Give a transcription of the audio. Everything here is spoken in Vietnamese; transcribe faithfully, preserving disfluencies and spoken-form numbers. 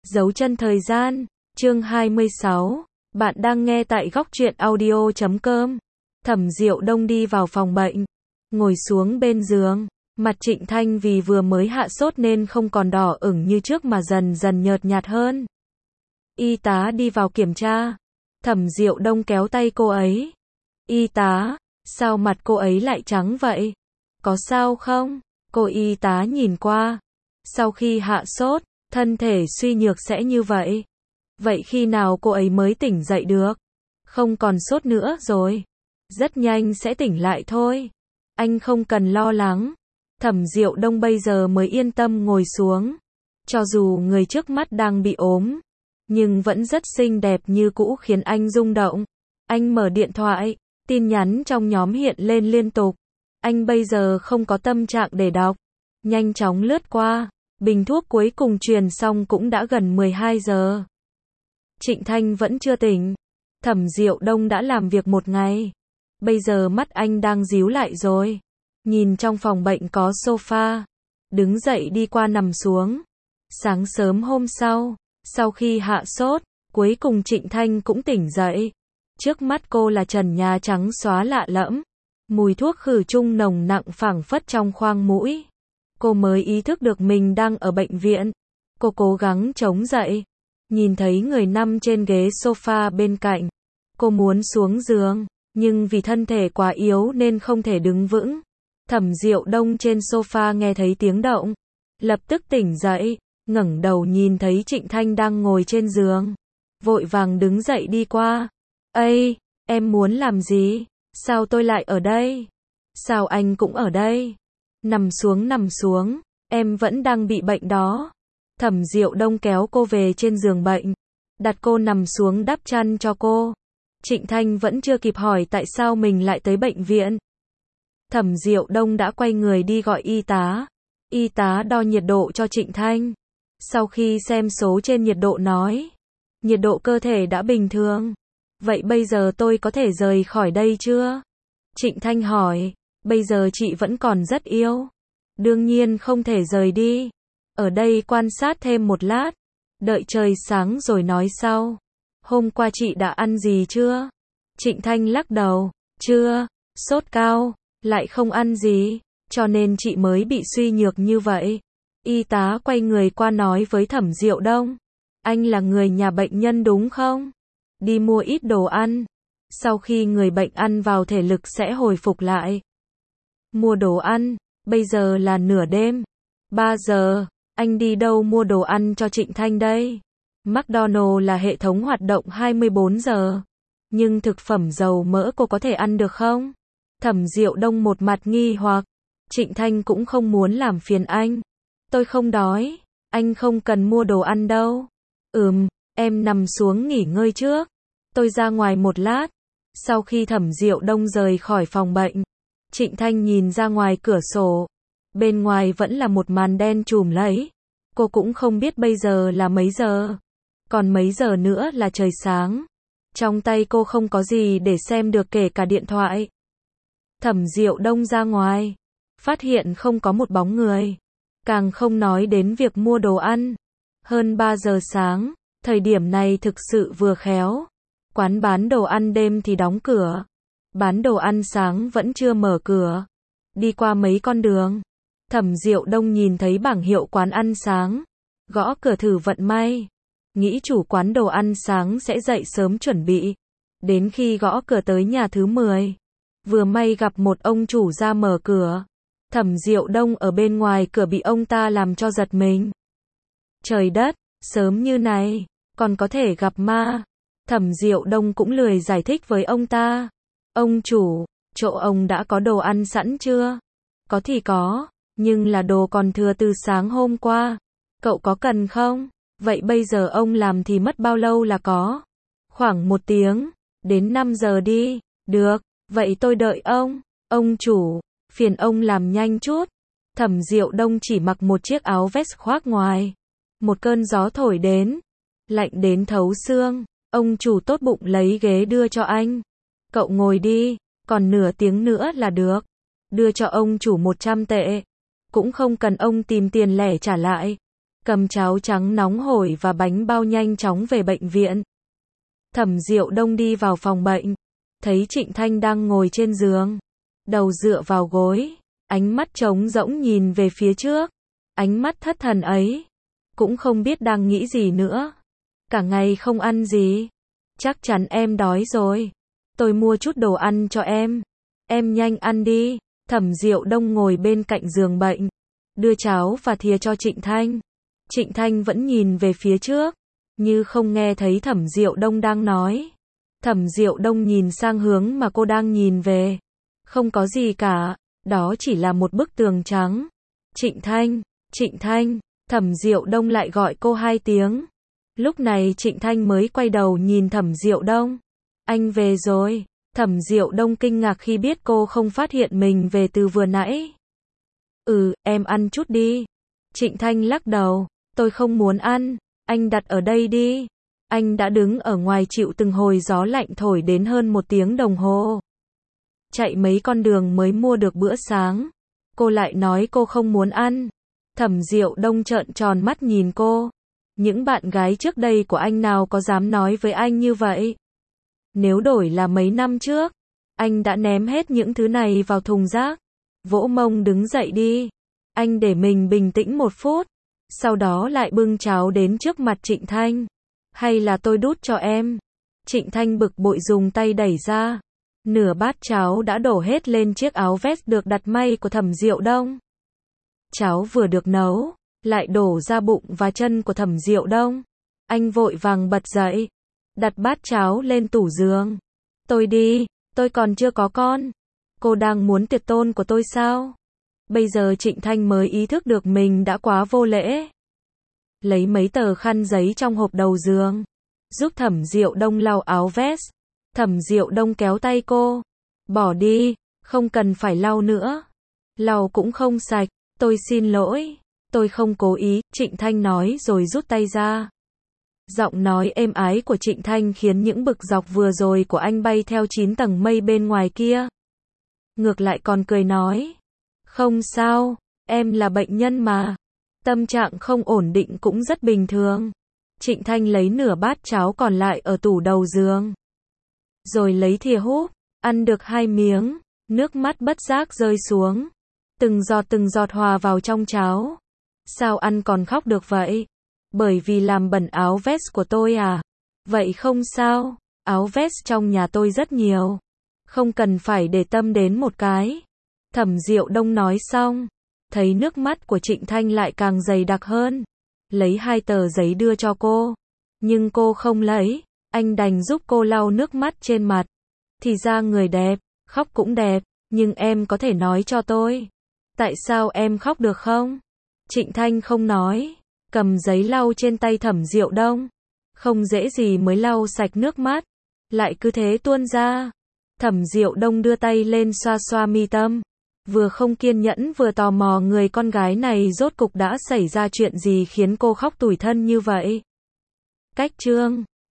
Dấu chân thời gian, chương hai mươi sáu. Bạn đang nghe tại góc truyện audio chấm com. Thẩm Diệu Đông đi vào phòng bệnh, ngồi xuống bên giường. Mặt Trịnh Thanh vì vừa mới hạ sốt nên không còn đỏ ửng như trước mà dần dần nhợt nhạt hơn. Y tá đi vào kiểm tra. Thẩm Diệu Đông kéo tay cô ấy. Y tá, sao mặt cô ấy lại trắng vậy? Có sao không? Cô y tá nhìn qua. Sau khi hạ sốt, thân thể suy nhược sẽ như vậy. Vậy khi nào cô ấy mới tỉnh dậy được? Không còn sốt nữa rồi. Rất nhanh sẽ tỉnh lại thôi. Anh không cần lo lắng. Thẩm Diệu Đông bây giờ mới yên tâm ngồi xuống. Cho dù người trước mắt đang bị ốm, nhưng vẫn rất xinh đẹp như cũ khiến anh rung động. Anh mở điện thoại, tin nhắn trong nhóm hiện lên liên tục. Anh bây giờ không có tâm trạng để đọc. Nhanh chóng lướt qua. Bình thuốc cuối cùng truyền xong cũng đã gần mười hai giờ. Trịnh Thanh vẫn chưa tỉnh. Thẩm Diệu Đông đã làm việc một ngày. Bây giờ mắt anh đang díu lại rồi. Nhìn trong phòng bệnh có sofa. Đứng dậy đi qua nằm xuống. Sáng sớm hôm sau, sau khi hạ sốt, cuối cùng Trịnh Thanh cũng tỉnh dậy. Trước mắt cô là trần nhà trắng xóa lạ lẫm. Mùi thuốc khử trùng nồng nặng phảng phất trong khoang mũi. Cô mới ý thức được mình đang ở bệnh viện. Cô cố gắng chống dậy. Nhìn thấy người nằm trên ghế sofa bên cạnh. Cô muốn xuống giường, nhưng vì thân thể quá yếu nên không thể đứng vững. Thẩm Diệu Đông trên sofa nghe thấy tiếng động. Lập tức tỉnh dậy, ngẩng đầu nhìn thấy Trịnh Thanh đang ngồi trên giường. Vội vàng đứng dậy đi qua. Ây, em muốn làm gì? Sao tôi lại ở đây? Sao anh cũng ở đây? Nằm xuống nằm xuống, em vẫn đang bị bệnh đó. Thẩm Diệu Đông kéo cô về trên giường bệnh, đặt cô nằm xuống đắp chăn cho cô. Trịnh Thanh vẫn chưa kịp hỏi tại sao mình lại tới bệnh viện. Thẩm Diệu Đông đã quay người đi gọi y tá. Y tá đo nhiệt độ cho Trịnh Thanh. Sau khi xem số trên nhiệt độ nói, nhiệt độ cơ thể đã bình thường. Vậy bây giờ tôi có thể rời khỏi đây chưa? Trịnh Thanh hỏi. Bây giờ chị vẫn còn rất yếu. Đương nhiên không thể rời đi. Ở đây quan sát thêm một lát. Đợi trời sáng rồi nói sau. Hôm qua chị đã ăn gì chưa? Trịnh Thanh lắc đầu. Chưa, sốt cao, lại không ăn gì. Cho nên chị mới bị suy nhược như vậy. Y tá quay người qua nói với Thẩm Diệu Đông. Anh là người nhà bệnh nhân đúng không? Đi mua ít đồ ăn. Sau khi người bệnh ăn vào thể lực sẽ hồi phục lại. Mua đồ ăn, bây giờ là nửa đêm. ba giờ, anh đi đâu mua đồ ăn cho Trịnh Thanh đây? McDonald's là hệ thống hoạt động hai mươi bốn giờ. Nhưng thực phẩm dầu mỡ cô có thể ăn được không? Thẩm Diệu Đông một mặt nghi hoặc. Trịnh Thanh cũng không muốn làm phiền anh. Tôi không đói, anh không cần mua đồ ăn đâu. Ừm, em nằm xuống nghỉ ngơi trước. Tôi ra ngoài một lát. Sau khi Thẩm Diệu Đông rời khỏi phòng bệnh, Trịnh Thanh nhìn ra ngoài cửa sổ. Bên ngoài vẫn là một màn đen trùm lấy. Cô cũng không biết bây giờ là mấy giờ. Còn mấy giờ nữa là trời sáng. Trong tay cô không có gì để xem được kể cả điện thoại. Thẩm Diệu Đông ra ngoài. Phát hiện không có một bóng người. Càng không nói đến việc mua đồ ăn. Hơn ba giờ sáng. Thời điểm này thực sự vừa khéo. Quán bán đồ ăn đêm thì đóng cửa. Bán đồ ăn sáng vẫn chưa mở cửa. Đi qua mấy con đường. Thẩm Diệu Đông nhìn thấy bảng hiệu quán ăn sáng. Gõ cửa thử vận may. Nghĩ chủ quán đồ ăn sáng sẽ dậy sớm chuẩn bị. Đến khi gõ cửa tới nhà thứ mười. Vừa may gặp một ông chủ ra mở cửa. Thẩm Diệu Đông ở bên ngoài cửa bị ông ta làm cho giật mình. Trời đất, sớm như này, còn có thể gặp ma. Thẩm Diệu Đông cũng lười giải thích với ông ta. Ông chủ, chỗ ông đã có đồ ăn sẵn chưa? Có thì có, nhưng là đồ còn thừa từ sáng hôm qua. Cậu có cần không? Vậy bây giờ ông làm thì mất bao lâu là có? Khoảng một tiếng, đến năm giờ đi. Được, vậy tôi đợi ông. Ông chủ, phiền ông làm nhanh chút. Thẩm Diệu Đông chỉ mặc một chiếc áo vest khoác ngoài. Một cơn gió thổi đến, lạnh đến thấu xương. Ông chủ tốt bụng lấy ghế đưa cho anh. Cậu ngồi đi, còn nửa tiếng nữa là được. Đưa cho ông chủ một trăm tệ. Cũng không cần ông tìm tiền lẻ trả lại. cầm cháo trắng nóng hổi và bánh bao nhanh chóng về bệnh viện. Thẩm Diệu Đông đi vào phòng bệnh, thấy Trịnh Thanh đang ngồi trên giường, đầu dựa vào gối, ánh mắt trống rỗng nhìn về phía trước, ánh mắt thất thần ấy, cũng không biết đang nghĩ gì nữa. Cả ngày không ăn gì, chắc chắn em đói rồi. Tôi mua chút đồ ăn cho em, em nhanh ăn đi. Thẩm Diệu Đông ngồi bên cạnh giường bệnh, đưa cháo và thìa cho Trịnh Thanh. Trịnh Thanh vẫn nhìn về phía trước, như không nghe thấy Thẩm Diệu Đông đang nói. Thẩm Diệu Đông nhìn sang hướng mà cô đang nhìn về. Không có gì cả, đó chỉ là một bức tường trắng. Trịnh Thanh, Trịnh Thanh, Thẩm Diệu Đông lại gọi cô hai tiếng. Lúc này Trịnh Thanh mới quay đầu nhìn Thẩm Diệu Đông. Anh về rồi. Thẩm Diệu Đông kinh ngạc khi biết cô không phát hiện mình về từ vừa nãy. Ừ, em ăn chút đi. Trịnh Thanh lắc đầu. Tôi không muốn ăn, anh đặt ở đây đi. Anh đã đứng ở ngoài chịu từng hồi gió lạnh thổi đến hơn một tiếng đồng hồ. Chạy mấy con đường mới mua được bữa sáng. Cô lại nói cô không muốn ăn. Thẩm Diệu Đông trợn tròn mắt nhìn cô. Những bạn gái trước đây của anh nào có dám nói với anh như vậy? Nếu đổi là mấy năm trước, anh đã ném hết những thứ này vào thùng rác. Vỗ mông đứng dậy đi. Anh để mình bình tĩnh một phút. Sau đó lại bưng cháo đến trước mặt Trịnh Thanh. Hay là tôi đút cho em? Trịnh Thanh bực bội dùng tay đẩy ra. Nửa bát cháo đã đổ hết lên chiếc áo vest được đặt may của Thẩm Diệu Đông. Cháo vừa được nấu, lại đổ ra bụng và chân của Thẩm Diệu Đông. Anh vội vàng bật dậy, đặt bát cháo lên tủ giường. Tôi đi, tôi còn chưa có con. Cô đang muốn tiệc tôn của tôi sao? Bây giờ Trịnh Thanh mới ý thức được mình đã quá vô lễ. Lấy mấy tờ khăn giấy trong hộp đầu giường, giúp Thẩm Diệu Đông lau áo vest. Thẩm Diệu Đông kéo tay cô. Bỏ đi, không cần phải lau nữa. Lau cũng không sạch, tôi xin lỗi. Tôi không cố ý, Trịnh Thanh nói rồi rút tay ra. Giọng nói êm ái của Trịnh Thanh khiến những bực dọc vừa rồi của anh bay theo chín tầng mây bên ngoài kia. Ngược lại còn cười nói. Không sao, em là bệnh nhân mà. Tâm trạng không ổn định cũng rất bình thường. Trịnh Thanh lấy nửa bát cháo còn lại ở tủ đầu giường. Rồi lấy thìa húp, ăn được hai miếng, nước mắt bất giác rơi xuống. Từng giọt từng giọt hòa vào trong cháo. Sao ăn còn khóc được vậy? Bởi vì làm bẩn áo vest của tôi à? Vậy không sao, áo vest trong nhà tôi rất nhiều. Không cần phải để tâm đến một cái. Thẩm Diệu Đông nói xong, thấy nước mắt của Trịnh Thanh lại càng dày đặc hơn. Lấy hai tờ giấy đưa cho cô. Nhưng cô không lấy, anh đành giúp cô lau nước mắt trên mặt. Thì ra người đẹp, khóc cũng đẹp, nhưng em có thể nói cho tôi. Tại sao em khóc được không? Trịnh Thanh không nói, cầm giấy lau trên tay Thẩm Diệu Đông. Không dễ gì mới lau sạch nước mắt, lại cứ thế tuôn ra. Thẩm Diệu Đông đưa tay lên xoa xoa mi tâm. Vừa không kiên nhẫn vừa tò mò người con gái này rốt cục đã xảy ra chuyện gì khiến cô khóc tủi thân như vậy. Cách chương